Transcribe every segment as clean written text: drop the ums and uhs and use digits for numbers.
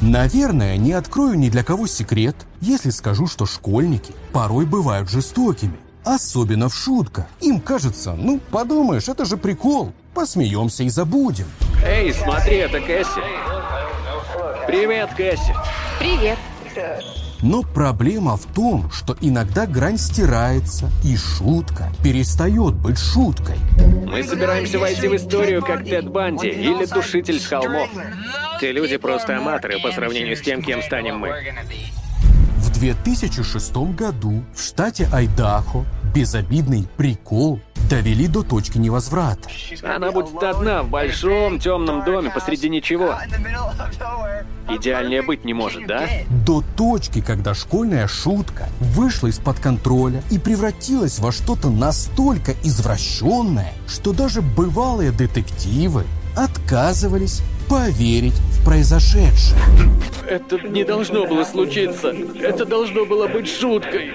Наверное, не открою ни для кого секрет, если скажу, что школьники порой бывают жестокими. Особенно в шутках. Им кажется, подумаешь, это же прикол. Посмеемся и забудем. Эй, смотри, это Кэсси. Привет, Кэсси. Привет. Но проблема в том, что иногда грань стирается, и шутка перестает быть шуткой. Мы собираемся войти в историю как Тед Банди или Душитель с холмов. Те люди просто аматоры по сравнению с тем, кем станем мы. В 2006 году в штате Айдахо безобидный прикол довели до точки невозврата. Она будет одна в большом темном доме посреди ничего. Идеальнее быть не может, да? До точки, когда школьная шутка вышла из-под контроля и превратилась во что-то настолько извращенное, что даже бывалые детективы отказывались поверить в произошедшее. Это не должно было случиться. Это должно было быть шуткой.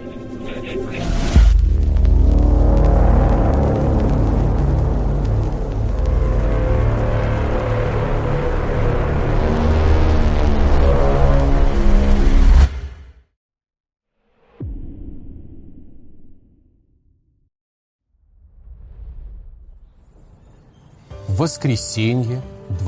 Воскресенье,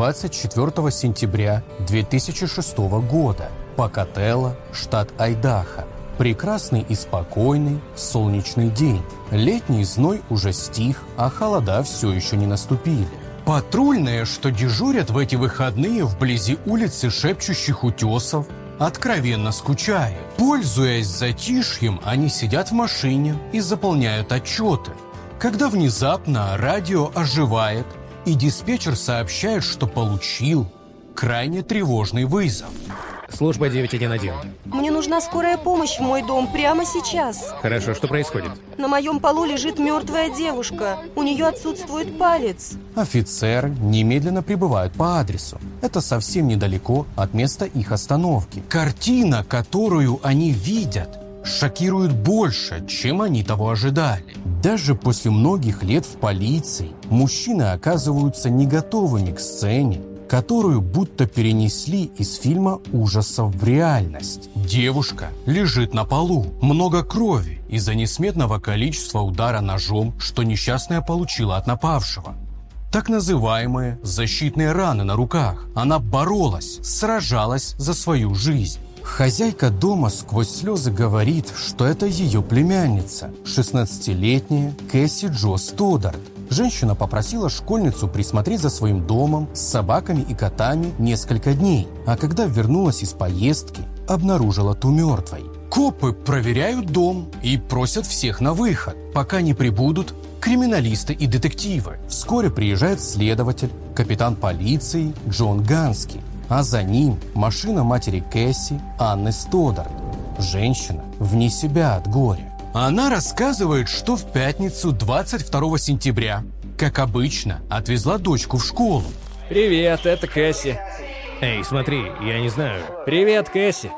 24 сентября 2006 года. Покателло, штат Айдахо. Прекрасный и спокойный солнечный день. Летний зной уже стих, а холода все еще не наступили. Патрульные, что дежурят в эти выходные вблизи улицы Шепчущих утесов, откровенно скучают. Пользуясь затишьем, они сидят в машине и заполняют отчеты. Когда внезапно радио оживает, и диспетчер сообщает, что получил крайне тревожный вызов. Служба 911. Мне нужна скорая помощь в мой дом прямо сейчас. Хорошо, что происходит? На моем полу лежит мертвая девушка. У нее отсутствует палец. Офицеры немедленно прибывают по адресу. Это совсем недалеко от места их остановки. Картина, которую они видят, шокирует больше, чем они того ожидали. Даже после многих лет в полиции мужчины оказываются не готовыми к сцене, которую будто перенесли из фильма ужасов в реальность. Девушка лежит на полу, много крови из-за несметного количества удара ножом, что несчастная получила от напавшего. Так называемые защитные раны на руках. Она боролась, сражалась за свою жизнь. Хозяйка дома сквозь слезы говорит, что это ее племянница, 16-летняя Кэсси Джо Стодарт. Женщина попросила школьницу присмотреть за своим домом с собаками и котами несколько дней, а когда вернулась из поездки, обнаружила ту мертвой. Копы проверяют дом и просят всех на выход, пока не прибудут криминалисты и детективы. Вскоре приезжает следователь, капитан полиции Джон Гански, а за ним машина матери Кэсси Анны Стодарт. Женщина вне себя от горя. Она рассказывает, что в пятницу 22 сентября, как обычно, отвезла дочку в школу. Привет, это Кэсси. Эй, смотри, я не знаю. Привет, Кэсси.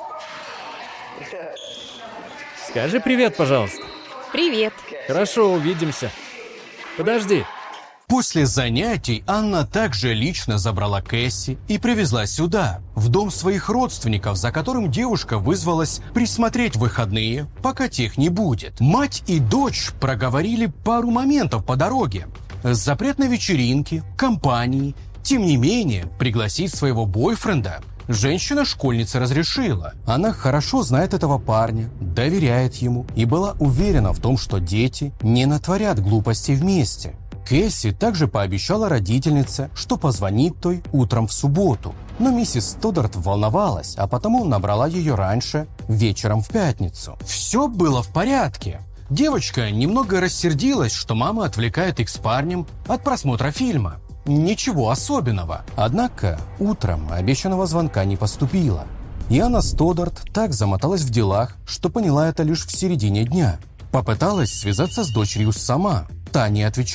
Скажи привет, пожалуйста. Привет. Хорошо, увидимся. Подожди. После занятий Анна также лично забрала Кэсси и привезла сюда, в дом своих родственников, за которым девушка вызвалась присмотреть в выходные, пока тех не будет. Мать и дочь проговорили пару моментов по дороге. Запрет на вечеринки, компании. Тем не менее, пригласить своего бойфренда женщина-школьница разрешила. Она хорошо знает этого парня, доверяет ему и была уверена в том, что дети не натворят глупостей вместе. Кэсси также пообещала родительнице, что позвонит той утром в субботу. Но миссис Стодарт волновалась, а потому набрала ее раньше, вечером в пятницу. Все было в порядке. Девочка немного рассердилась, что мама отвлекает их с парнем от просмотра фильма. Ничего особенного. Однако утром обещанного звонка не поступило. И Анна Стодарт так замоталась в делах, что поняла это лишь в середине дня. Попыталась связаться с дочерью сама. Та не отвечала.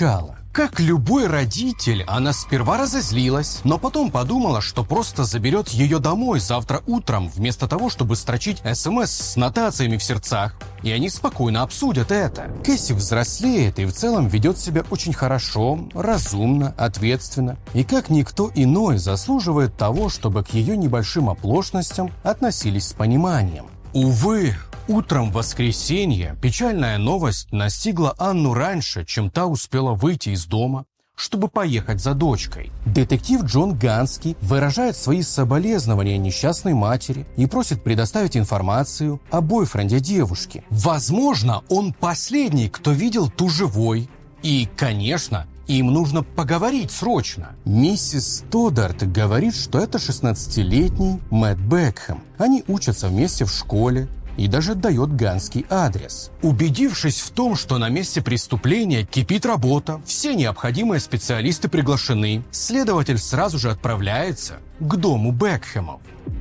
Как любой родитель, она сперва разозлилась, но потом подумала, что просто заберет ее домой завтра утром, вместо того, чтобы строчить СМС с нотациями в сердцах. И они спокойно обсудят это. Кэсси взрослеет и в целом ведет себя очень хорошо, разумно, ответственно. И как никто иной заслуживает того, чтобы к ее небольшим оплошностям относились с пониманием. Увы, утром в воскресенье печальная новость настигла Анну раньше, чем та успела выйти из дома, чтобы поехать за дочкой. Детектив Джон Ганский выражает свои соболезнования несчастной матери и просит предоставить информацию о бойфренде девушки. Возможно, он последний, кто видел ту живой. И, конечно, им нужно поговорить срочно. Миссис Стодарт говорит, что это 16-летний Мэтт Бекхэм. Они учатся вместе в школе, и даже дает Ганский адрес. Убедившись в том, что на месте преступления кипит работа, все необходимые специалисты приглашены, следователь сразу же отправляется к дому Бекхэмов.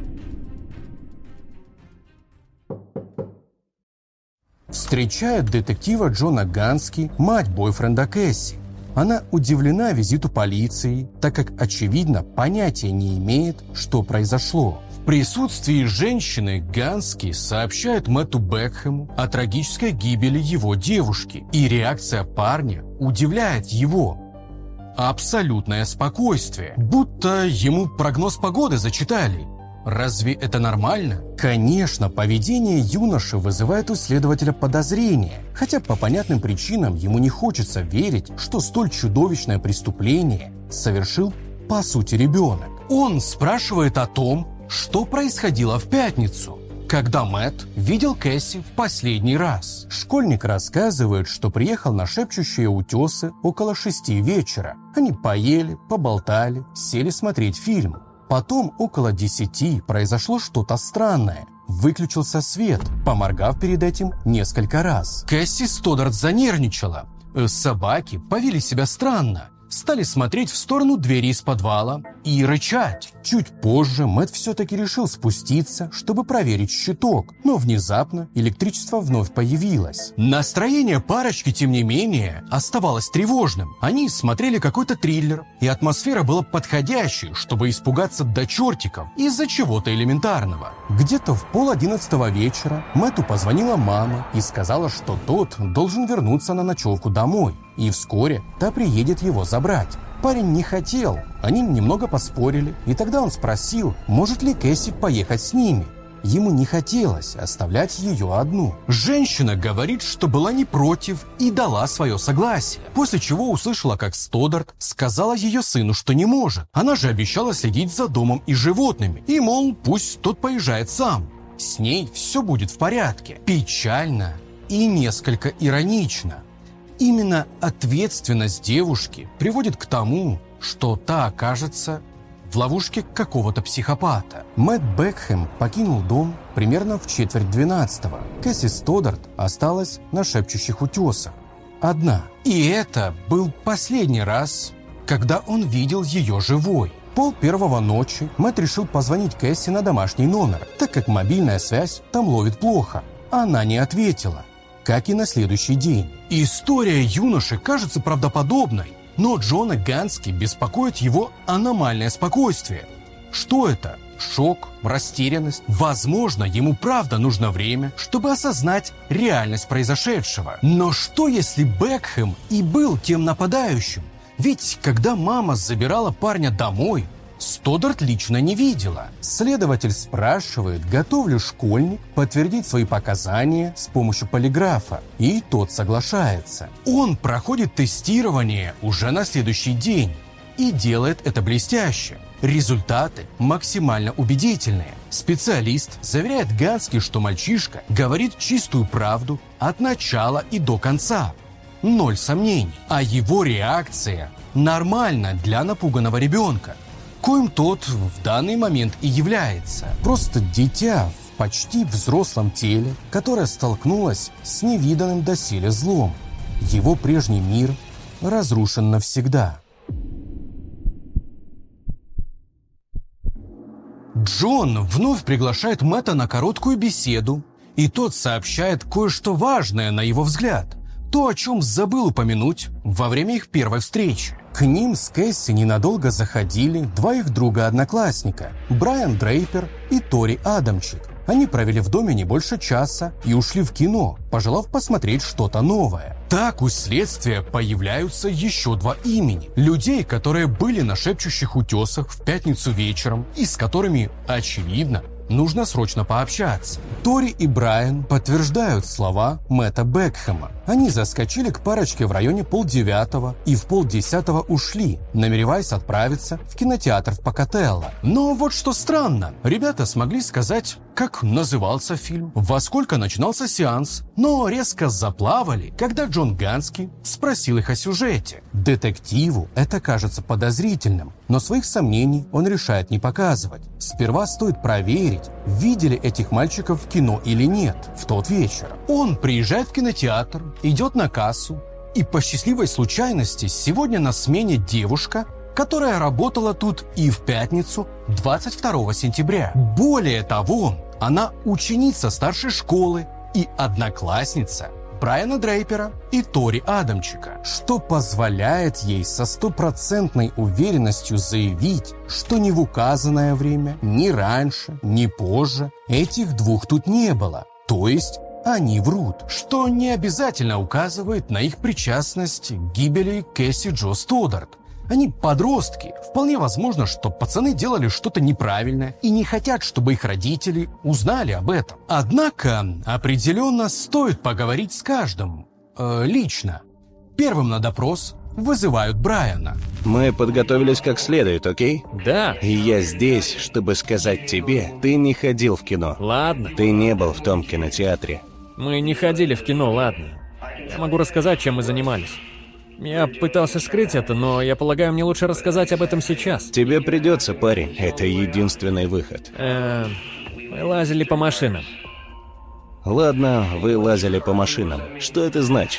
Встречает детектива Джона Ганский мать бойфренда Кэсси. Она удивлена визиту полиции, так как, очевидно, понятия не имеет, что произошло. В присутствии женщины Ганский сообщает Мэтту Бекхэму о трагической гибели его девушки, и реакция парня удивляет его. Абсолютное спокойствие, будто ему прогноз погоды зачитали. Разве это нормально? Конечно, поведение юноши вызывает у следователя подозрения, хотя по понятным причинам ему не хочется верить, что столь чудовищное преступление совершил, по сути, ребенок. Он спрашивает о том, что происходило в пятницу, когда Мэтт видел Кэсси в последний раз. Школьник рассказывает, что приехал на шепчущие утесы около 6 вечера. Они поели, поболтали, сели смотреть фильм. Потом около 10 произошло что-то странное. Выключился свет, поморгав перед этим несколько раз. Кэсси Стодарт занервничала. Собаки повели себя странно. Стали смотреть в сторону двери из подвала и рычать. Чуть позже Мэтт все-таки решил спуститься, чтобы проверить щиток, но внезапно электричество вновь появилось. Настроение парочки, тем не менее, оставалось тревожным. Они смотрели какой-то триллер, и атмосфера была подходящей, чтобы испугаться до чертиков из-за чего-то элементарного. Где-то в 10:30 вечера Мэтту позвонила мама и сказала, что тот должен вернуться на ночевку домой. И вскоре та приедет его забрать. Парень не хотел, они немного поспорили, и тогда он спросил, может ли Кэсси поехать с ними. Ему не хотелось оставлять ее одну. Женщина говорит, что была не против и дала свое согласие, после чего услышала, как Стодарт сказала ее сыну, что не может. Она же обещала следить за домом и животными, и, мол, пусть тот поезжает сам. С ней все будет в порядке. Печально и несколько иронично. Именно ответственность девушки приводит к тому, что та окажется в ловушке какого-то психопата. Мэтт Бекхэм покинул дом примерно в 11:45. Кэсси Стодарт осталась на шепчущих утесах. Одна. И это был последний раз, когда он видел ее живой. 12:30 ночи Мэтт решил позвонить Кэсси на домашний номер, так как мобильная связь там ловит плохо. Она не ответила, как и на следующий день. История юноши кажется правдоподобной, но Джона Гански беспокоит его аномальное спокойствие. Что это? Шок? Растерянность? Возможно, ему правда нужно время, чтобы осознать реальность произошедшего. Но что, если Бекхэм и был тем нападающим? Ведь когда мама забирала парня домой, Стодарт лично не видела. Следователь спрашивает, готов ли школьник подтвердить свои показания с помощью полиграфа, и тот соглашается. Он проходит тестирование уже на следующий день и делает это блестяще. Результаты максимально убедительные. Специалист заверяет Гански, что мальчишка говорит чистую правду от начала и до конца. 0 сомнений. А его реакция нормальна для напуганного ребенка, коим тот в данный момент и является. Просто дитя в почти взрослом теле, которое столкнулось с невиданным доселе злом. Его прежний мир разрушен навсегда. Джон вновь приглашает Мэтта на короткую беседу, и тот сообщает кое-что важное, на его взгляд. То, о чем забыл упомянуть во время их первой встречи. К ним с Кэсси ненадолго заходили два их друга-одноклассника – Брайан Дрейпер и Тори Адамчик. Они провели в доме не больше часа и ушли в кино, пожелав посмотреть что-то новое. Так у следствия появляются еще два имени. Людей, которые были на шепчущих утесах в пятницу вечером и с которыми, очевидно, нужно срочно пообщаться. Тори и Брайан подтверждают слова Мэтта Бекхэма. Они заскочили к парочке в районе 8:30 и в 9:30 ушли, намереваясь отправиться в кинотеатр в Покателло. Но вот что странно. Ребята смогли сказать, как назывался фильм, во сколько начинался сеанс, но резко заплавали, когда Джон Гански спросил их о сюжете. Детективу это кажется подозрительным, но своих сомнений он решает не показывать. Сперва стоит проверить, видели этих мальчиков в кино или нет в тот вечер. Он приезжает в кинотеатр, идет на кассу, и по счастливой случайности сегодня на смене девушка, которая работала тут и в пятницу 22 сентября. Более того, она ученица старшей школы и одноклассница Брайана Дрейпера и Тори Адамчика, что позволяет ей со стопроцентной уверенностью заявить, что ни в указанное время, ни раньше, ни позже этих двух тут не было. То есть они врут, что не обязательно указывает на их причастность к гибели Кэсси Джо Стоддарт. Они подростки. Вполне возможно, что пацаны делали что-то неправильное и не хотят, чтобы их родители узнали об этом. Однако, определенно стоит поговорить с каждым. Лично. Первым на допрос вызывают Брайана. Мы подготовились как следует, окей? Да. И я здесь, чтобы сказать тебе, ты не ходил в кино. Ладно. Ты не был в том кинотеатре. Мы не ходили в кино, ладно. Я могу рассказать, чем мы занимались. Я пытался скрыть это, но я полагаю, мне лучше рассказать об этом сейчас. Тебе придется, парень. Это единственный выход. Мы лазили по машинам. Ладно, вы лазили по машинам. Что это значит?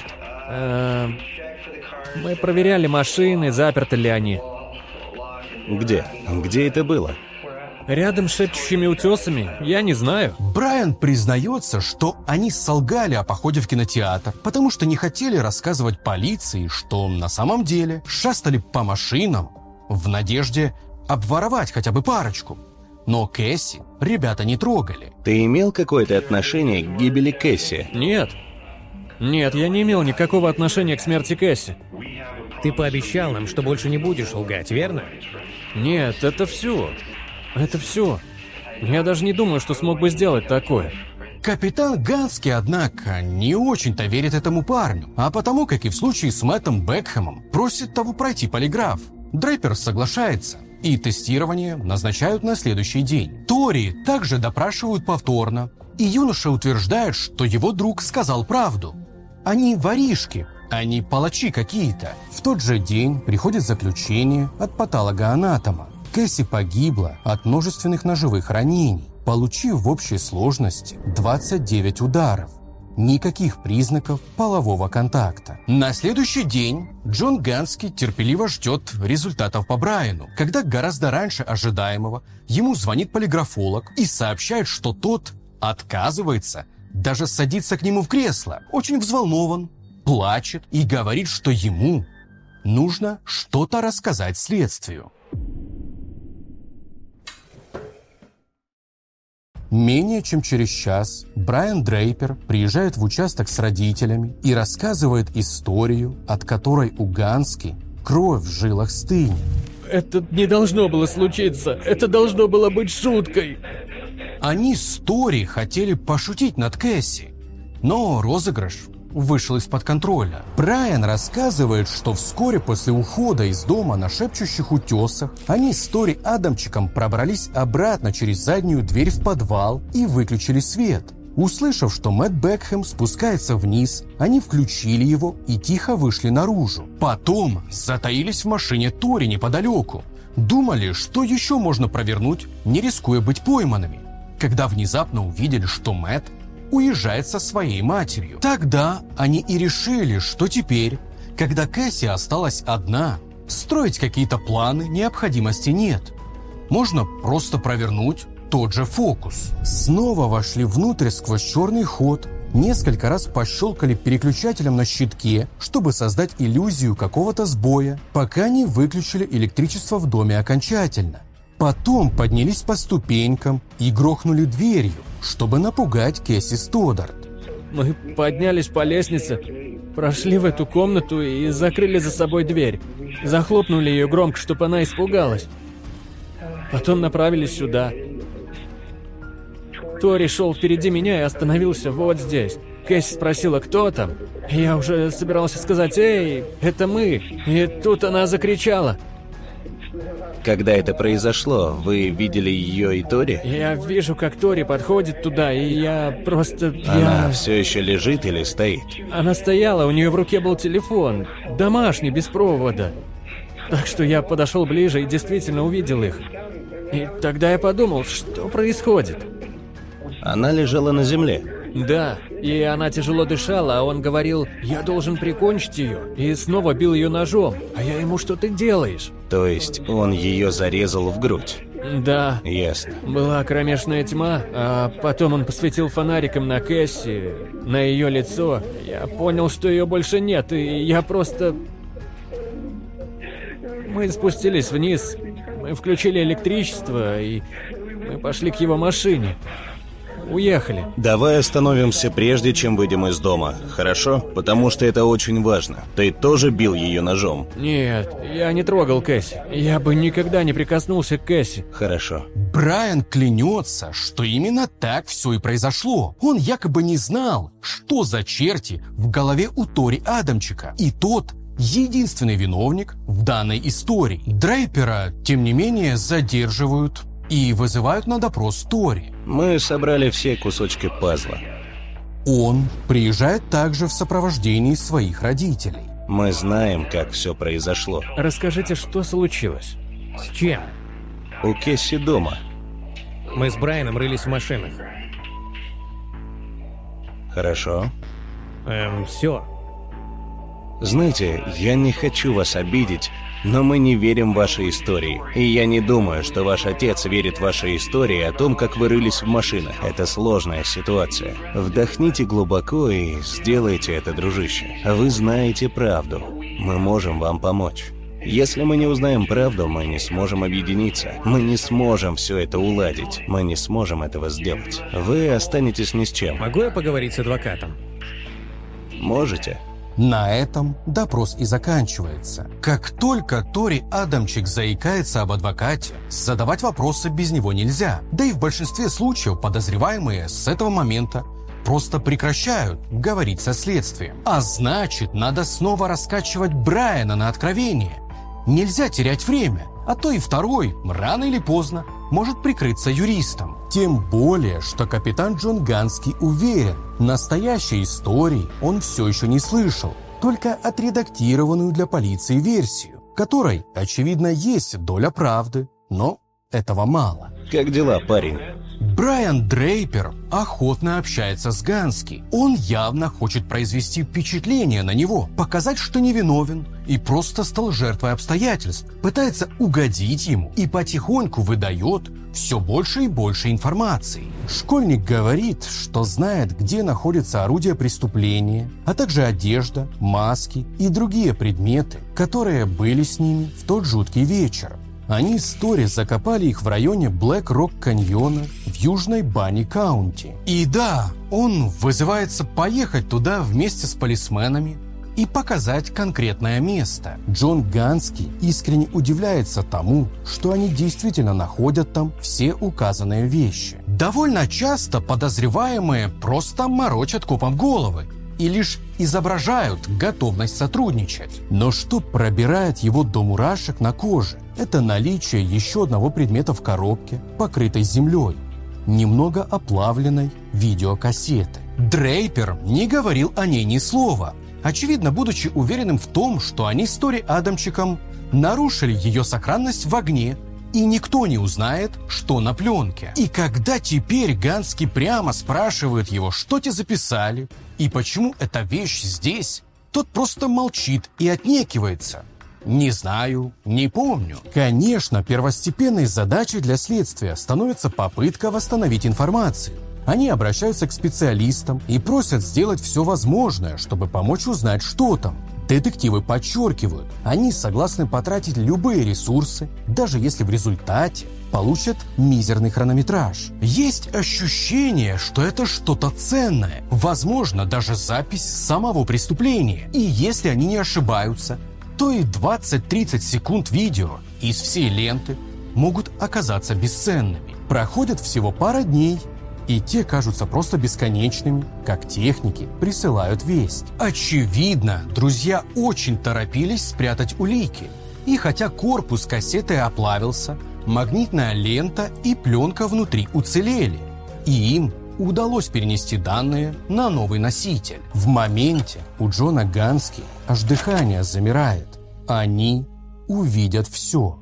Мы проверяли машины, заперты ли они. Где? Где это было? Рядом с шепчущими утесами? Я не знаю. Брайан признается, что они солгали о походе в кинотеатр, потому что не хотели рассказывать полиции, что на самом деле шастали по машинам в надежде обворовать хотя бы парочку. Но Кэсси ребята не трогали. Ты имел какое-то отношение к гибели Кэсси? Нет. Нет, я не имел никакого отношения к смерти Кэсси. Ты пообещал нам, что больше не будешь лгать, верно? Нет, это все. Это все. Я даже не думаю, что смог бы сделать такое. Капитан Гански, однако, не очень-то верит этому парню, а потому, как и в случае с Мэттом Бекхэмом, просит того пройти полиграф. Дрейпер соглашается, и тестирование назначают на следующий день. Тори также допрашивают повторно, и юноша утверждает, что его друг сказал правду. Они воришки, а не палачи какие-то. В тот же день приходит заключение от патологоанатома. Кэсси погибла от множественных ножевых ранений, получив в общей сложности 29 ударов. Никаких признаков полового контакта. На следующий день Джон Гански терпеливо ждет результатов по Брайану, когда гораздо раньше ожидаемого ему звонит полиграфолог и сообщает, что тот отказывается даже садиться к нему в кресло. Очень взволнован, плачет и говорит, что ему нужно что-то рассказать следствию. Менее чем через час Брайан Дрейпер приезжает в участок с родителями и рассказывает историю, от которой у Гански кровь в жилах стынет. Это не должно было случиться. Это должно было быть шуткой. Они с Тори хотели пошутить над Кэсси, но розыгрыш вышел из-под контроля. Брайан рассказывает, что вскоре после ухода из дома на шепчущих утесах они с Тори Адамчиком пробрались обратно через заднюю дверь в подвал и выключили свет. Услышав, что Мэтт Бекхэм спускается вниз, они включили его и тихо вышли наружу. Потом затаились в машине Тори неподалеку. Думали, что еще можно провернуть, не рискуя быть пойманными, когда внезапно увидели, что Мэтт уезжает со своей матерью. Тогда они и решили, что теперь, когда Кэсси осталась одна, строить какие-то планы необходимости нет. Можно просто провернуть тот же фокус. Снова вошли внутрь сквозь черный ход, несколько раз пощелкали переключателем на щитке, чтобы создать иллюзию какого-то сбоя, пока не выключили электричество в доме окончательно. Потом поднялись по ступенькам и грохнули дверью, чтобы напугать Кэсси Стодарт. Мы поднялись по лестнице, прошли в эту комнату и закрыли за собой дверь. Захлопнули ее громко, чтобы она испугалась. Потом направились сюда. Тори шел впереди меня и остановился вот здесь. Кэсси спросила, кто там. Я уже собирался сказать: «Эй, это мы!» И тут она закричала. Когда это произошло, вы видели ее и Тори? Я вижу, как Тори подходит туда, и я просто... Она все еще лежит или стоит? Она стояла, у нее в руке был телефон, домашний, без провода. Так что я подошел ближе и действительно увидел их. И тогда я подумал, что происходит. Она лежала на земле? Да, и она тяжело дышала, а он говорил: «Я должен прикончить ее», и снова бил ее ножом. А я ему: «Что ты делаешь?» То есть он ее зарезал в грудь? Да. Ясно. Была кромешная тьма, а потом он посветил фонариком на Кэсси, на ее лицо. Я понял, что ее больше нет, и я просто... Мы спустились вниз, мы включили электричество, и мы пошли к его машине. Уехали. Давай остановимся прежде, чем выйдем из дома, хорошо? Потому что это очень важно. Ты тоже бил ее ножом? Нет, я не трогал Кэсси. Я бы никогда не прикоснулся к Кэсси. Хорошо. Брайан клянется, что именно так все и произошло. Он якобы не знал, что за черти в голове у Тори Адамчика. И тот единственный виновник в данной истории. Дрейпера, тем не менее, задерживают и вызывают на допрос Тори. Мы собрали все кусочки пазла. Он приезжает также в сопровождении своих родителей. Мы знаем, как все произошло. Расскажите, что случилось? С чем? У Кэсси дома. Мы с Брайаном рылись в машинах. Хорошо. Все. Знаете, я не хочу вас обидеть, но мы не верим в ваши истории. И я не думаю, что ваш отец верит в ваши истории о том, как вы рылись в машинах. Это сложная ситуация. Вдохните глубоко и сделайте это, дружище. Вы знаете правду. Мы можем вам помочь. Если мы не узнаем правду, мы не сможем объединиться. Мы не сможем все это уладить. Мы не сможем этого сделать. Вы останетесь ни с чем. Могу я поговорить с адвокатом? Можете? На этом допрос и заканчивается. Как только Тори Адамчик заикается об адвокате, задавать вопросы без него нельзя. Да и в большинстве случаев подозреваемые с этого момента просто прекращают говорить со следствием. А значит, надо снова раскачивать Брайана на откровение. Нельзя терять время, а то и второй, рано или поздно, может прикрыться юристом. Тем более, что капитан Джон Ганский уверен, настоящей истории он все еще не слышал, только отредактированную для полиции версию, которой, очевидно, есть доля правды, но этого мало. Как дела, парень? Брайан Дрейпер охотно общается с Гански. Он явно хочет произвести впечатление на него, показать, что невиновен и просто стал жертвой обстоятельств, пытается угодить ему и потихоньку выдает все больше и больше информации. Школьник говорит, что знает, где находится орудие преступления, а также одежда, маски и другие предметы, которые были с ними в тот жуткий вечер. Они с Тори закопали их в районе Блэк-Рок-каньона в Южной Банни-Каунти. И да, он вызывается поехать туда вместе с полисменами и показать конкретное место. Джон Ганский искренне удивляется тому, что они действительно находят там все указанные вещи. Довольно часто подозреваемые просто морочат копам головы и лишь изображают готовность сотрудничать. Но что пробирает его до мурашек на коже, это наличие еще одного предмета в коробке, покрытой землей, немного оплавленной видеокассеты. Дрейпер не говорил о ней ни слова, очевидно, будучи уверенным в том, что они с Тори Адамчиком нарушили ее сохранность в огне, и никто не узнает, что на пленке. И когда теперь Ганский прямо спрашивает его, что те записали, и почему эта вещь здесь, тот просто молчит и отнекивается. Не знаю, не помню. Конечно, первостепенной задачей для следствия становится попытка восстановить информацию. Они обращаются к специалистам и просят сделать все возможное, чтобы помочь узнать, что там. Детективы подчеркивают, они согласны потратить любые ресурсы, даже если в результате получат мизерный хронометраж. Есть ощущение, что это что-то ценное, возможно, даже запись самого преступления. И если они не ошибаются, то и 20-30 секунд видео из всей ленты могут оказаться бесценными. Проходит всего пара дней, и те кажутся просто бесконечными, как техники присылают весть. Очевидно, друзья очень торопились спрятать улики. И хотя корпус кассеты оплавился, магнитная лента и пленка внутри уцелели. И им удалось перенести данные на новый носитель. В моменте у Джона Гански аж дыхание замирает. Они увидят все.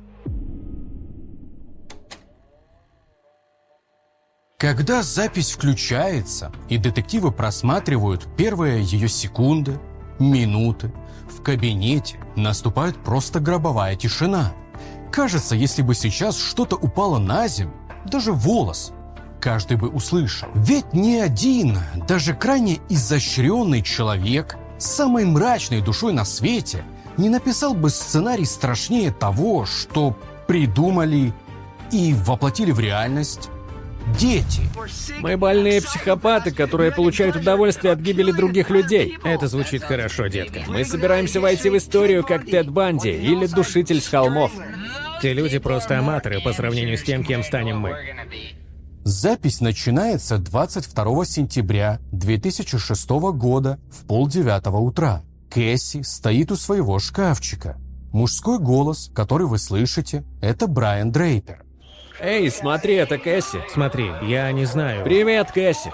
Когда запись включается, и детективы просматривают первые ее секунды, минуты, в кабинете наступает просто гробовая тишина. Кажется, если бы сейчас что-то упало на землю, даже волос, каждый бы услышал. Ведь ни один, даже крайне изощренный человек с самой мрачной душой на свете не написал бы сценарий страшнее того, что придумали и воплотили в реальность дети. Мы больные психопаты, которые получают удовольствие от гибели других людей. Это звучит хорошо, детка. Мы собираемся войти в историю как Тед Банди или Душитель с холмов. Те люди просто аматоры по сравнению с тем, кем станем мы. Запись начинается 22 сентября 2006 года в 8:30 утра. Кэсси стоит у своего шкафчика. Мужской голос, который вы слышите, это Брайан Дрейпер. Эй, смотри, это Кэсси. Смотри, я не знаю. Привет, Кэсси.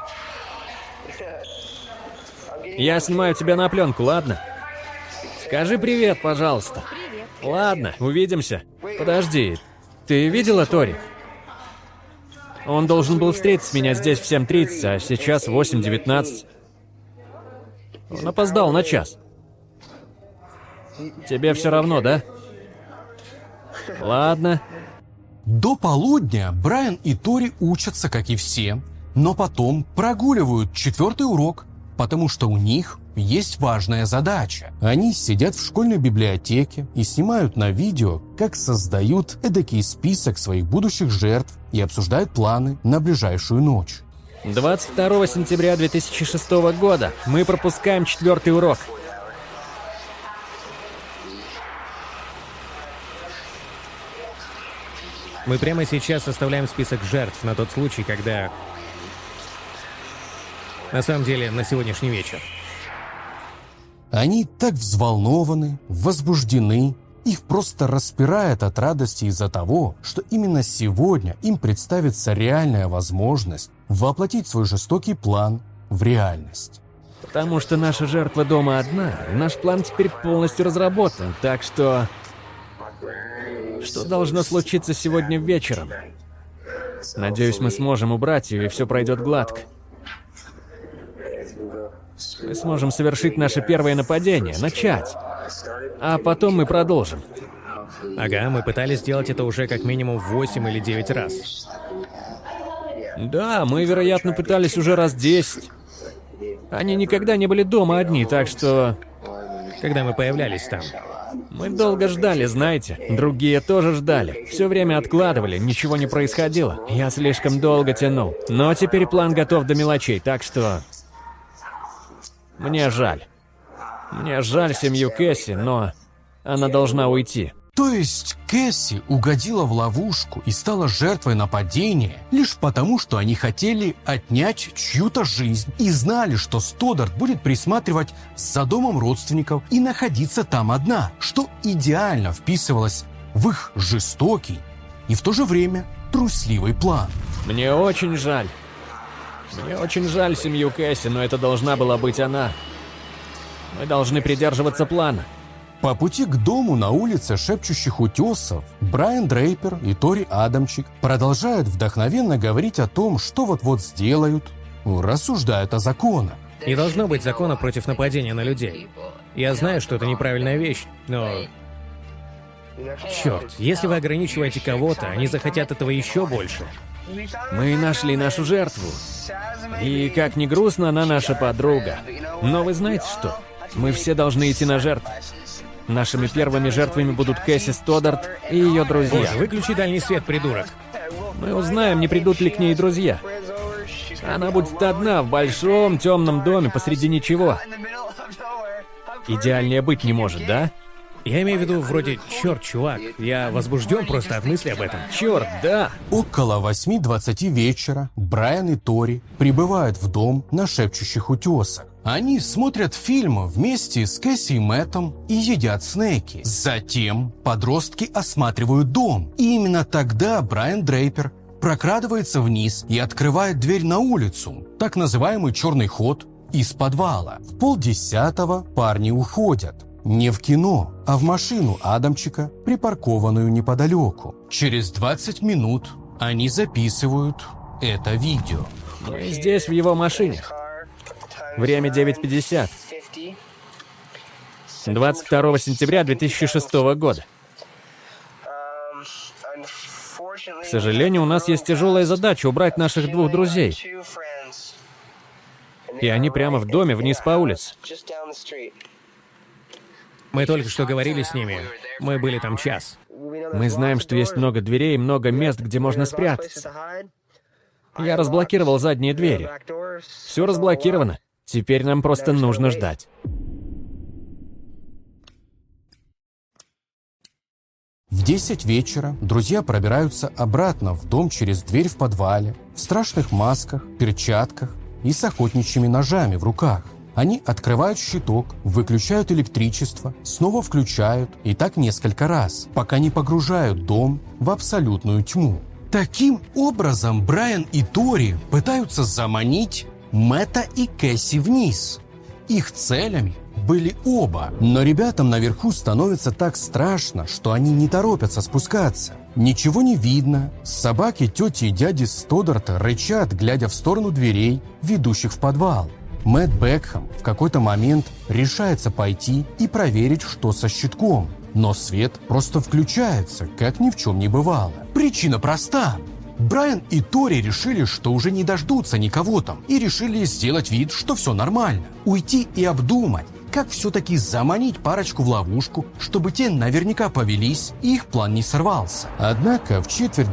Я снимаю тебя на пленку, ладно? Скажи привет, пожалуйста. Привет. Ладно, увидимся. Подожди, ты видела Тори? Он должен был встретить меня здесь в 7:30, а сейчас 8:19. Он опоздал на час. Тебе все равно, да? Ладно. До полудня Брайан и Тори учатся, как и все, но потом прогуливают 4-й урок, потому что у них есть важная задача. Они сидят в школьной библиотеке и снимают на видео, как создают эдакий список своих будущих жертв и обсуждают планы на ближайшую ночь. 22 сентября 2006 года мы пропускаем 4-й урок. Мы прямо сейчас составляем список жертв на тот случай, когда... На самом деле, на сегодняшний вечер. Они так взволнованы, возбуждены, их просто распирает от радости из-за того, что именно сегодня им представится реальная возможность воплотить свой жестокий план в реальность. Потому что наша жертва дома одна, и наш план теперь полностью разработан, так что... Что должно случиться сегодня вечером? Надеюсь, мы сможем убрать ее, и все пройдет гладко. Мы сможем совершить наше первое нападение, начать. А потом мы продолжим. Ага, мы пытались сделать это уже как минимум 8 или 9 раз. Да, мы, вероятно, пытались уже раз 10. Они никогда не были дома одни, так что... Когда мы появлялись там. Мы долго ждали, знаете. Другие тоже ждали. Все время откладывали, ничего не происходило. Я слишком долго тянул. Но теперь план готов до мелочей, так что... Мне жаль. Мне жаль семью Кэсси, но она должна уйти. То есть Кэсси угодила в ловушку и стала жертвой нападения лишь потому, что они хотели отнять чью-то жизнь и знали, что Стодарт будет присматривать за домом родственников и находиться там одна, что идеально вписывалось в их жестокий и в то же время трусливый план. Мне очень жаль. Мне очень жаль семью Кэсси, но это должна была быть она. Мы должны придерживаться плана. По пути к дому на улице Шепчущих утесов Брайан Дрейпер и Тори Адамчик продолжают вдохновенно говорить о том, что вот-вот сделают, рассуждают о законах. Не должно быть закона против нападения на людей. Я знаю, что это неправильная вещь, но Черт, если вы ограничиваете кого-то, они захотят этого еще больше. Мы нашли нашу жертву. И как ни грустно, она наша подруга. Но вы знаете что? Мы все должны идти на жертву. Нашими первыми жертвами будут Кэсси Стодарт и ее друзья. Боже, выключи дальний свет, придурок. Мы узнаем, не придут ли к ней друзья. Она будет одна в большом темном доме посреди ничего. Идеальнее быть не может, да? Я имею в виду вроде, черт, чувак, я возбужден просто от мысли об этом. Черт, да. Около 8:20 вечера Брайан и Тори прибывают в дом на шепчущих утесах. Они смотрят фильм вместе с Кэсси и Мэттом и едят снеки. Затем подростки осматривают дом. И именно тогда Брайан Дрейпер прокрадывается вниз и открывает дверь на улицу, так называемый черный ход из подвала. В 9:30 парни уходят. Не в кино, а в машину Адамчика, припаркованную неподалеку. Через 20 минут они записывают это видео. Мы здесь, в его машине. Время 9:50. 22 сентября 2006 года. К сожалению, у нас есть тяжелая задача убрать наших двух друзей. И они прямо в доме, вниз по улице. Мы только что говорили с ними. Мы были там час. Мы знаем, что есть много дверей и много мест, где можно спрятаться. Я разблокировал задние двери. Все разблокировано. Теперь нам просто нужно ждать. В 10 вечера друзья пробираются обратно в дом через дверь в подвале, в страшных масках, перчатках и с охотничьими ножами в руках. Они открывают щиток, выключают электричество, снова включают, и так несколько раз, пока не погружают дом в абсолютную тьму. Таким образом, Брайан и Тори пытаются заманить Мэтта и Кэсси вниз. Их целями были оба, но ребятам наверху становится так страшно, что они не торопятся спускаться. Ничего не видно. Собаки тети и дяди Стодарта рычат, глядя в сторону дверей, ведущих в подвал. Мэтт Бекхэм в какой-то момент решается пойти и проверить, что со щитком. Но свет просто включается, как ни в чем не бывало. Причина проста. Брайан и Тори решили, что уже не дождутся никого там, и решили сделать вид, что все нормально. Уйти и обдумать, как все-таки заманить парочку в ловушку, чтобы те наверняка повелись, и их план не сорвался. Однако в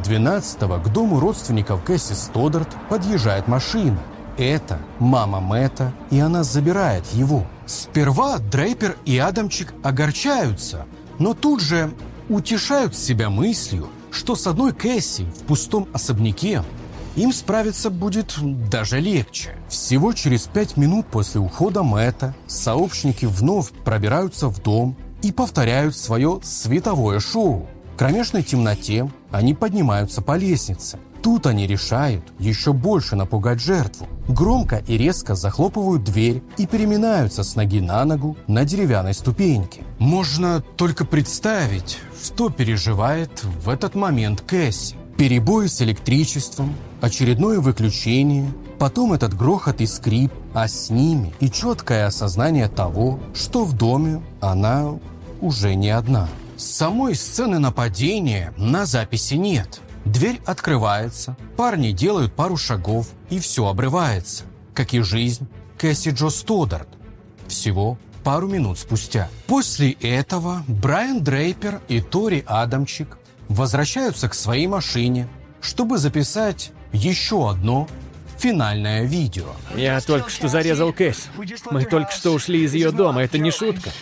11:45 к дому родственников Кэсси Стодарт подъезжает машина. Это мама Мэтта, и она забирает его. Сперва Дрейпер и Адамчик огорчаются, но тут же утешают себя мыслью, что с одной Кэсси в пустом особняке им справиться будет даже легче. Всего через 5 минут после ухода Мэтта сообщники вновь пробираются в дом и повторяют свое световое шоу. В кромешной темноте они поднимаются по лестнице. Тут они решают еще больше напугать жертву. Громко и резко захлопывают дверь и переминаются с ноги на ногу на деревянной ступеньке. Можно только представить, что переживает в этот момент Кэсси. Перебои с электричеством, очередное выключение, потом этот грохот и скрип, а с ними и четкое осознание того, что в доме она уже не одна. Самой сцены нападения на записи нет. Дверь открывается, парни делают пару шагов, и все обрывается, как и жизнь Кэсси Джо Стодарт. Всего пару минут спустя. После этого Брайан Дрейпер и Тори Адамчик возвращаются к своей машине, чтобы записать еще одно финальное видео. Я только что зарезал Кэсси. Мы только что ушли из ее дома, это не шутка.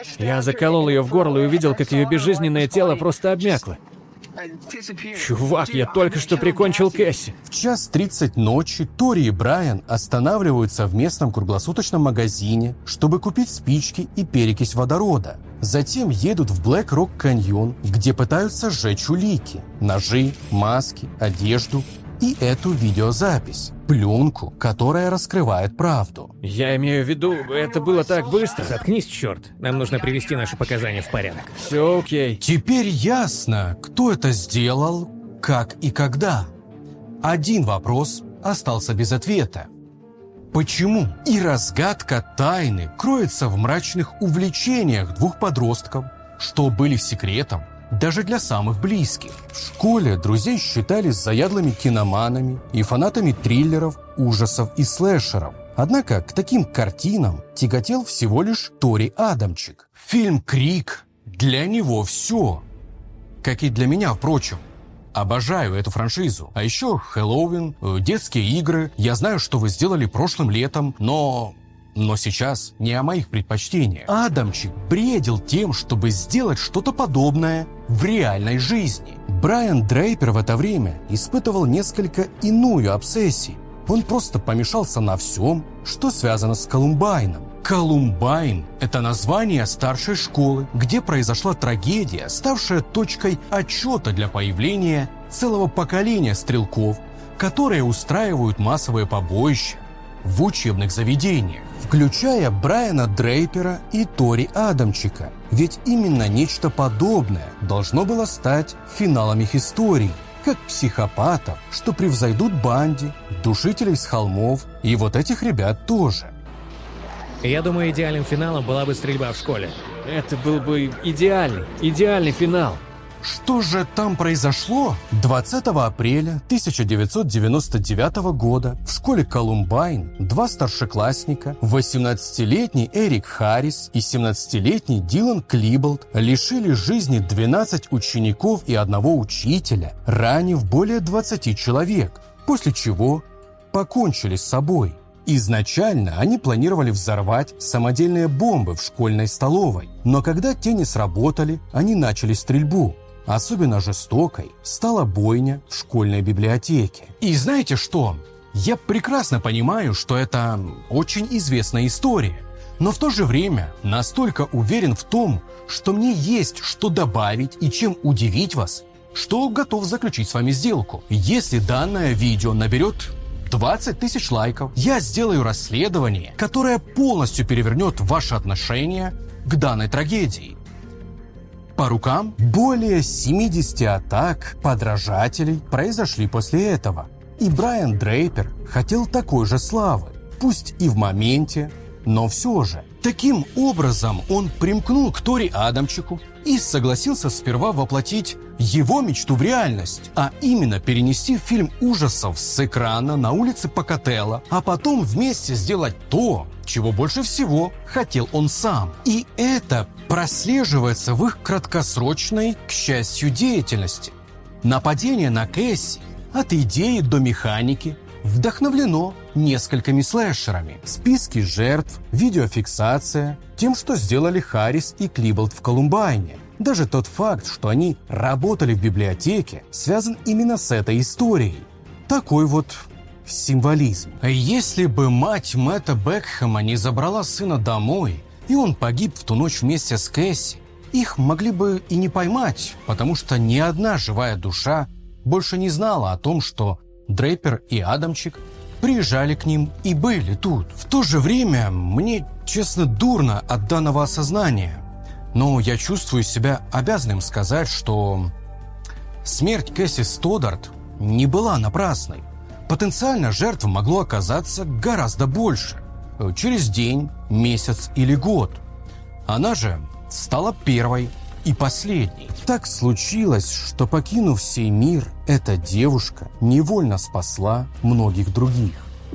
Я заколол ее в горло и увидел, как ее безжизненное тело просто обмякло. Чувак, я только что прикончил Кэсси. В 1:30 ночи Тори и Брайан останавливаются в местном круглосуточном магазине, чтобы купить спички и перекись водорода. Затем едут в Блэк-Рок каньон, где пытаются сжечь улики, ножи, маски, одежду и эту видеозапись, пленку, которая раскрывает правду. Я имею в виду, это было так быстро. Заткнись, черт. Нам нужно привести наши показания в порядок. Все окей. Теперь ясно, кто это сделал, как и когда. Один вопрос остался без ответа. Почему? И разгадка тайны кроется в мрачных увлечениях двух подростков, что были секретом даже для самых близких. В школе друзей считали заядлыми киноманами и фанатами триллеров, ужасов и слэшеров. Однако к таким картинам тяготел всего лишь Тори Адамчик. Фильм «Крик» для него все. Как и для меня, впрочем. Обожаю эту франшизу. А еще Хэллоуин, детские игры. Я знаю, что вы сделали прошлым летом, но сейчас не о моих предпочтениях. Адамчик бредил тем, чтобы сделать что-то подобное в реальной жизни. Брайан Дрейпер в это время испытывал несколько иную обсессию. Он просто помешался на всем, что связано с Колумбайном. Колумбайн – это название старшей школы, где произошла трагедия, ставшая точкой отчета для появления целого поколения стрелков, которые устраивают массовые побоища в учебных заведениях, включая Брайана Дрейпера и Тори Адамчика. Ведь именно нечто подобное должно было стать финалом их истории, как психопатов, что превзойдут Банди, душителей с холмов и вот этих ребят тоже. Я думаю, идеальным финалом была бы стрельба в школе. Это был бы идеальный финал. Что же там произошло? 20 апреля 1999 года в школе Колумбайн два старшеклассника, 18-летний Эрик Харрис и 17-летний Дилан Клиболд, лишили жизни 12 учеников и одного учителя, ранив более 20 человек, после чего покончили с собой. Изначально они планировали взорвать самодельные бомбы в школьной столовой, но когда те не сработали, они начали стрельбу. Особенно жестокой стала бойня в школьной библиотеке. И знаете что? Я прекрасно понимаю, что это очень известная история, но в то же время настолько уверен в том, что мне есть что добавить и чем удивить вас, что готов заключить с вами сделку. Если данное видео наберет 20 тысяч лайков, я сделаю расследование, которое полностью перевернет ваше отношение к данной трагедии. По рукам? Более 70 атак подражателей произошли после этого. И Брайан Дрейпер хотел такой же славы, пусть и в моменте, но все же. Таким образом он примкнул к Тори Адамчику и согласился сперва воплотить его мечту в реальность, а именно перенести фильм ужасов с экрана на улице Покателло, а потом вместе сделать то, чего больше всего хотел он сам. И это прослеживается в их краткосрочной, к счастью, деятельности. Нападение на Кэсси от идеи до механики вдохновлено несколькими слэшерами. Списки жертв, видеофиксация, тем, что сделали Харрис и Клиболд в Колумбайне. Даже тот факт, что они работали в библиотеке, связан именно с этой историей. Такой вот символизм. Если бы мать Мэтта Бекхэма не забрала сына домой, и он погиб в ту ночь вместе с Кэсси, их могли бы и не поймать, потому что ни одна живая душа больше не знала о том, что Дрейпер и Адамчик приезжали к ним и были тут. В то же время мне, честно, дурно от данного осознания. Но я чувствую себя обязанным сказать, что смерть Кэсси Стодарт не была напрасной. Потенциально жертв могло оказаться гораздо больше. Через день, месяц или год. Она же стала первой и последней. Так случилось, что, покинув сей мир, эта девушка невольно спасла многих других.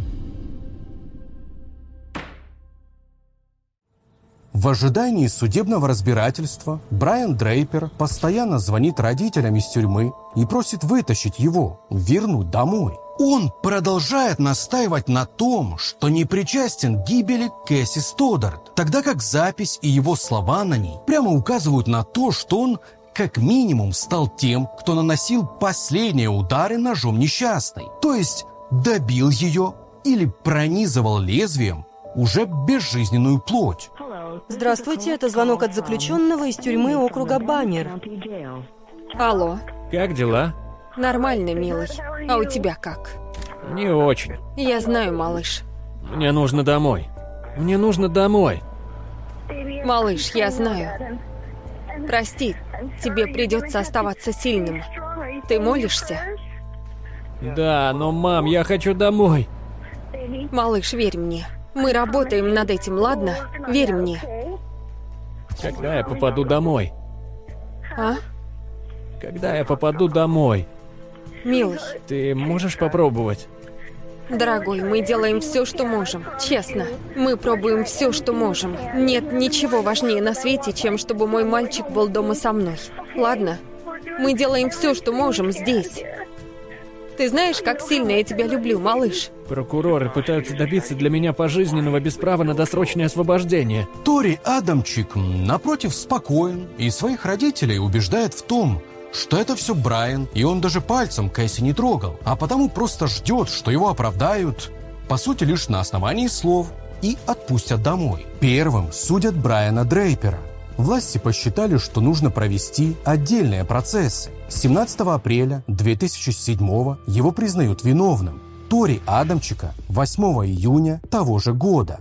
В ожидании судебного разбирательства Брайан Дрейпер постоянно звонит родителям из тюрьмы и просит вытащить его, вернуть домой. Он продолжает настаивать на том, что не причастен к гибели Кэсси Стодарт, тогда как запись и его слова на ней прямо указывают на то, что он как минимум стал тем, кто наносил последние удары ножом несчастной, то есть добил ее или пронизывал лезвием уже безжизненную плоть. Здравствуйте, это звонок от заключенного из тюрьмы округа Баннер. Алло. Как дела? Нормально, милый. А у тебя как? Не очень. Я знаю, малыш. Мне нужно домой. Мне нужно домой. Малыш, я знаю. Прости, тебе придется оставаться сильным. Ты молишься? Да, но, мам, я хочу домой. Малыш, верь мне. Мы работаем над этим, ладно? Верь мне. Когда я попаду домой? А? Когда я попаду домой, Милый, ты можешь попробовать? дорогой, мы делаем все, что можем. Честно, мы пробуем все, что можем. Нет ничего важнее на свете, чем чтобы мой мальчик был дома со мной. Ладно? Мы делаем все, что можем здесь. Ты знаешь, как сильно я тебя люблю, малыш. Прокуроры пытаются добиться для меня пожизненного без права на досрочное освобождение. Тори Адамчик, напротив, спокоен и своих родителей убеждает в том, что это все Брайан, и он даже пальцем Кэсси не трогал, а потому просто ждет, что его оправдают, по сути, лишь на основании слов, и отпустят домой. Первым судят Брайана Дрейпера. Власти посчитали, что нужно провести отдельные процессы. 17 апреля 2007 его признают виновным. Тори Адамчика 8 июня того же года.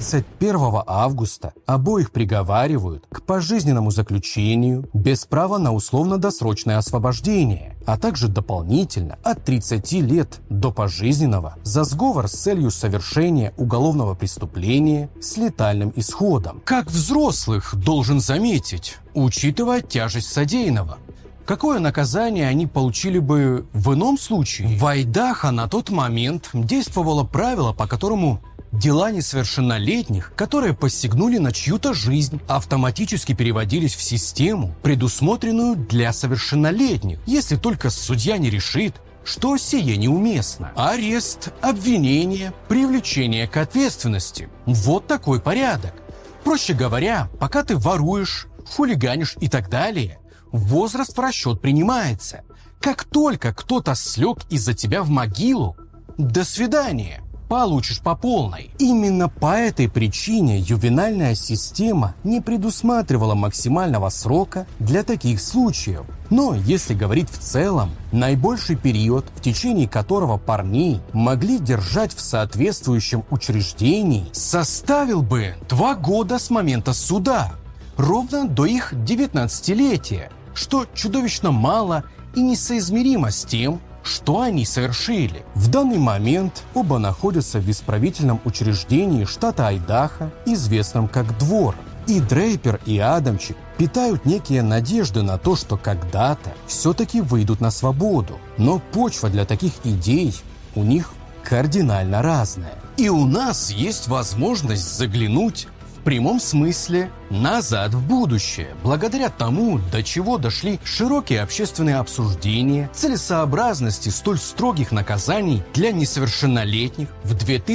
31 августа обоих приговаривают к пожизненному заключению без права на условно-досрочное освобождение, а также дополнительно от 30 лет до пожизненного за сговор с целью совершения уголовного преступления с летальным исходом. Как взрослых, должен заметить, учитывая тяжесть содеянного. Какое наказание они получили бы в ином случае? В Айдахо на тот момент действовало правило, по которому дела несовершеннолетних, которые посягнули на чью-то жизнь, автоматически переводились в систему, предусмотренную для совершеннолетних, если только судья не решит, что сие неуместно. Арест, обвинение, привлечение к ответственности. Вот такой порядок. Проще говоря, пока ты воруешь, хулиганишь и так далее, возраст в расчет принимается. Как только кто-то слег из-за тебя в могилу, до свидания. Получишь по полной. Именно по этой причине ювенальная система не предусматривала максимального срока для таких случаев. Но если говорить в целом, наибольший период, в течение которого парней могли держать в соответствующем учреждении, составил бы 2 года с момента суда, ровно до их 19-летия, что чудовищно мало и несоизмеримо с тем, что они совершили. В данный момент оба находятся в исправительном учреждении штата Айдахо, известном как Двор. И Дрейпер, и Адамчик питают некие надежды на то, что когда-то все-таки выйдут на свободу. Но почва для таких идей у них кардинально разная. И у нас есть возможность заглянуть в прямом смысле назад в будущее, благодаря тому, до чего дошли широкие общественные обсуждения целесообразности столь строгих наказаний для несовершеннолетних в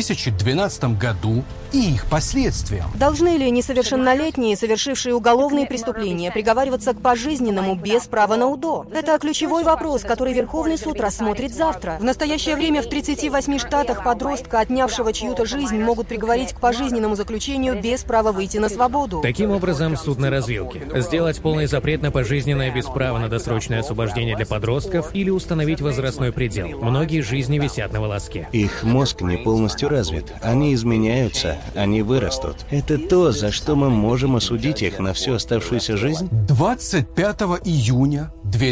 2012 году и их последствиям. Должны ли несовершеннолетние, совершившие уголовные преступления, приговариваться к пожизненному без права на УДО? Это ключевой вопрос, который Верховный суд рассмотрит завтра. В настоящее время в 38 штатах подростка, отнявшего чью-то жизнь, могут приговорить к пожизненному заключению без права выйти на свободу. Таким образом, суд на развилке. Сделать полный запрет на пожизненное без права на досрочное освобождение для подростков или установить возрастной предел. Многие жизни висят на волоске. Их мозг не полностью развит. Они изменяются, они вырастут. Это то, за что мы можем осудить их на всю оставшуюся жизнь? 25 июня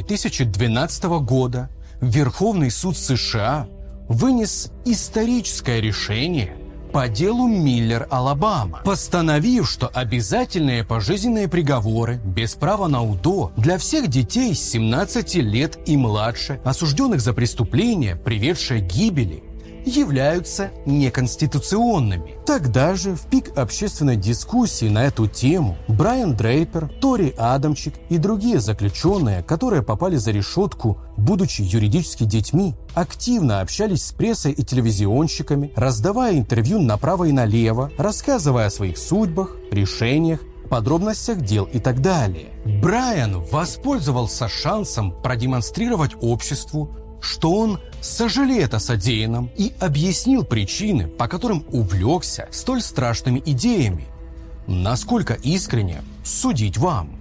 2012 года Верховный суд США вынес историческое решение по делу Миллер, Алабама, постановив, что обязательные пожизненные приговоры без права на УДО для всех детей с 17 лет и младше, осужденных за преступления, приведшие к гибели, являются неконституционными. Тогда же, в пик общественной дискуссии на эту тему, Брайан Дрейпер, Тори Адамчик и другие заключенные, которые попали за решетку, будучи юридически детьми, активно общались с прессой и телевизионщиками, раздавая интервью направо и налево, рассказывая о своих судьбах, решениях, подробностях дел и так далее. Брайан воспользовался шансом продемонстрировать обществу, что он сожалеет о содеянном, и объяснил причины, по которым увлекся столь страшными идеями. Насколько искренне, судить вам.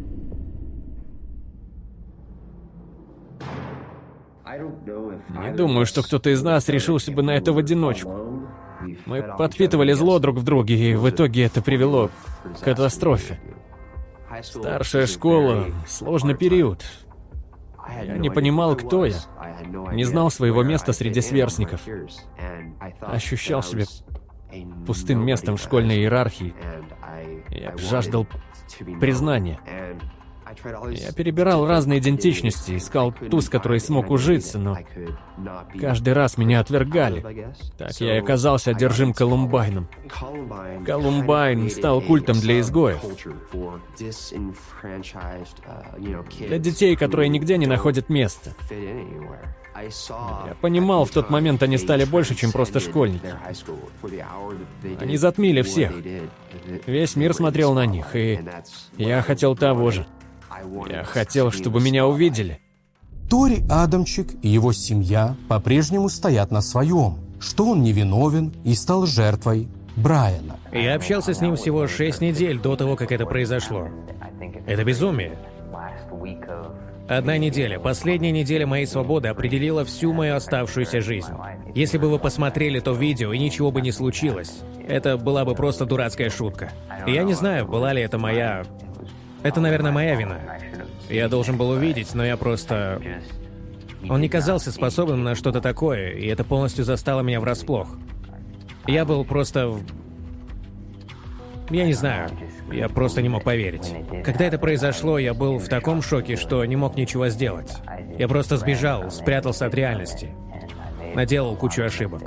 Не думаю, что кто-то из нас решился бы на это в одиночку. Мы подпитывали зло друг в друге, и в итоге это привело к катастрофе. Старшая школа — сложный период. Я не понимал, кто я. Не знал своего места среди сверстников. Ощущал себя пустым местом в школьной иерархии. Я жаждал признания. Я перебирал разные идентичности, искал ту, с которой смог ужиться, но каждый раз меня отвергали. Так я и оказался одержим Колумбайном. Колумбайн стал культом для изгоев. Для детей, которые нигде не находят места. Я понимал, в тот момент они стали больше, чем просто школьники. Они затмили всех. Весь мир смотрел на них, и я хотел того же. Я хотел, чтобы меня увидели. Тори Адамчик и его семья по-прежнему стоят на своем, что он невиновен и стал жертвой Брайана. Я общался с ним всего 6 недель до того, как это произошло. Это безумие. 1 неделя, последняя неделя моей свободы определила всю мою оставшуюся жизнь. Если бы вы посмотрели то видео, и ничего бы не случилось, это была бы просто дурацкая шутка. И я не знаю, была ли это моя... Это, наверное, моя вина. Я должен был увидеть, но я просто... Он не казался способным на что-то такое, и это полностью застало меня врасплох. Я был просто... Я не знаю, я просто не мог поверить. Когда это произошло, я был в таком шоке, что не мог ничего сделать. Я просто сбежал, спрятался от реальности. Наделал кучу ошибок.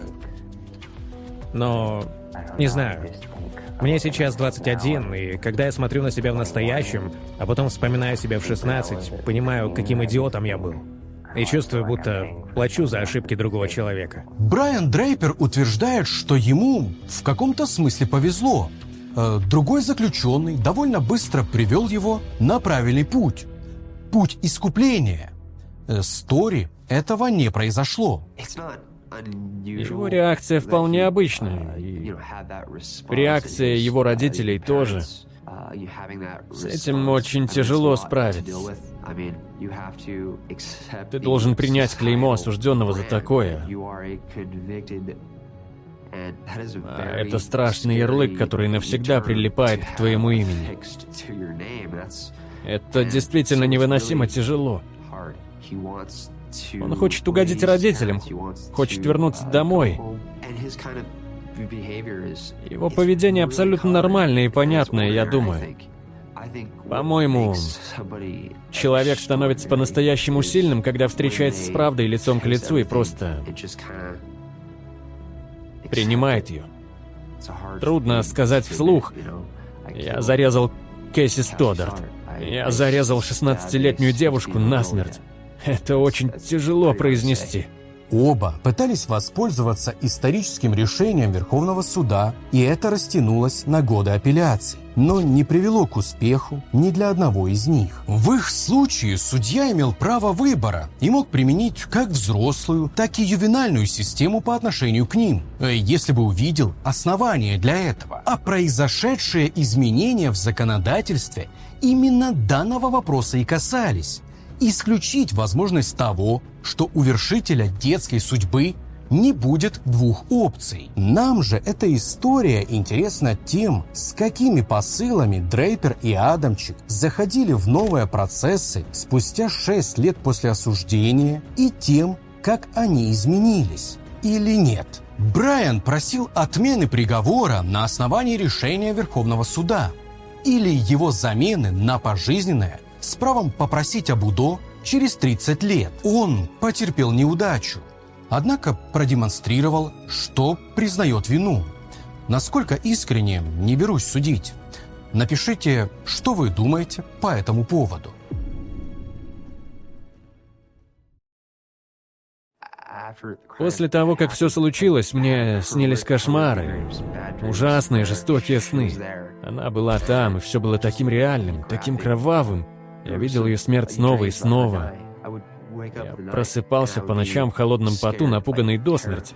Но... не знаю. Мне сейчас 21, и когда я смотрю на себя в настоящем, а потом вспоминаю себя в 16, понимаю, каким идиотом я был. И чувствую, будто плачу за ошибки другого человека. Брайан Дрейпер утверждает, что ему в каком-то смысле повезло. Другой заключенный довольно быстро привел его на правильный путь. Путь искупления. С Тори этого не произошло. Его реакция вполне обычная, и реакция его родителей тоже. С этим очень тяжело справиться. Ты должен принять клеймо осужденного за такое. А это страшный ярлык, который навсегда прилипает к твоему имени. Это действительно невыносимо тяжело. Он хочет угодить родителям, хочет вернуться домой. Его поведение абсолютно нормальное и понятное, я думаю. По-моему, человек становится по-настоящему сильным, когда встречается с правдой лицом к лицу и просто принимает ее. Трудно сказать вслух. Я зарезал Кэсси Стоддарт. Я зарезал 16-летнюю девушку насмерть. Это очень тяжело произнести. Оба пытались воспользоваться историческим решением Верховного суда, и это растянулось на годы апелляций, но не привело к успеху ни для одного из них. В их случае судья имел право выбора и мог применить как взрослую, так и ювенальную систему по отношению к ним, если бы увидел основания для этого. А произошедшие изменения в законодательстве именно данного вопроса и касались. Исключить возможность того, что у вершителя детской судьбы не будет двух опций. Нам же эта история интересна тем, с какими посылами Дрейпер и Адамчик заходили в новые процессы спустя 6 лет после осуждения, и тем, как они изменились. Или нет? Брайан просил отмены приговора на основании решения Верховного суда или его замены на пожизненное с правом попросить об УДО через 30 лет. Он потерпел неудачу, однако продемонстрировал, что признает вину. Насколько искренне, не берусь судить. Напишите, что вы думаете по этому поводу. После того, как все случилось, мне снились кошмары. Ужасные, жестокие сны. Она была там, и все было таким реальным, таким кровавым. Я видел ее смерть снова и снова. Я просыпался по ночам в холодном поту, напуганный до смерти.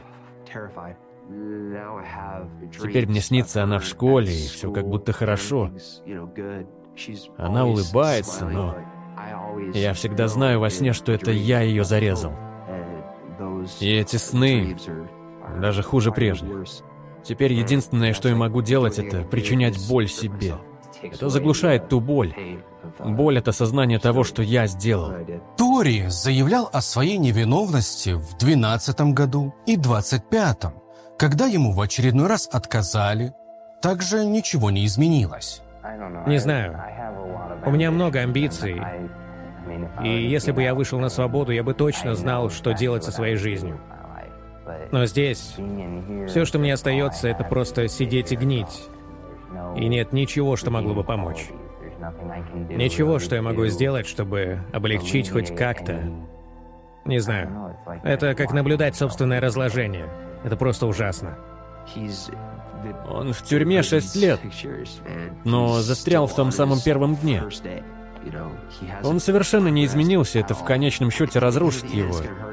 Теперь мне снится она в школе, и все как будто хорошо. Она улыбается, но я всегда знаю во сне, что это я ее зарезал. И эти сны даже хуже прежних. Теперь единственное, что я могу делать, это причинять боль себе. Это заглушает ту боль. Боль — это сознание того, что я сделал. Тори заявлял о своей невиновности в 12-м году и 25-м. Когда ему в очередной раз отказали, также ничего не изменилось. Не знаю. У меня много амбиций. И если бы я вышел на свободу, я бы точно знал, что делать со своей жизнью. Но здесь все, что мне остается, это просто сидеть и гнить. И нет ничего, что могло бы помочь. Ничего, что я могу сделать, чтобы облегчить хоть как-то. Не знаю. Это как наблюдать собственное разложение. Это просто ужасно. Он в тюрьме 6 лет, но застрял в том самом первом дне. Он совершенно не изменился, это в конечном счете разрушит его.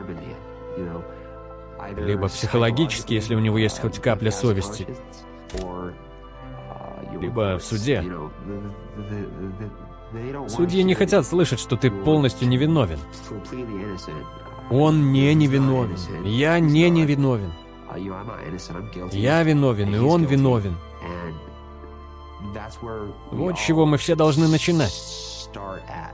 Либо психологически, если у него есть хоть капля совести, либо в суде. Судьи не хотят слышать, что ты полностью невиновен. Он не невиновен. Я не невиновен. Я виновен, и он виновен. Вот с чего мы все должны начинать.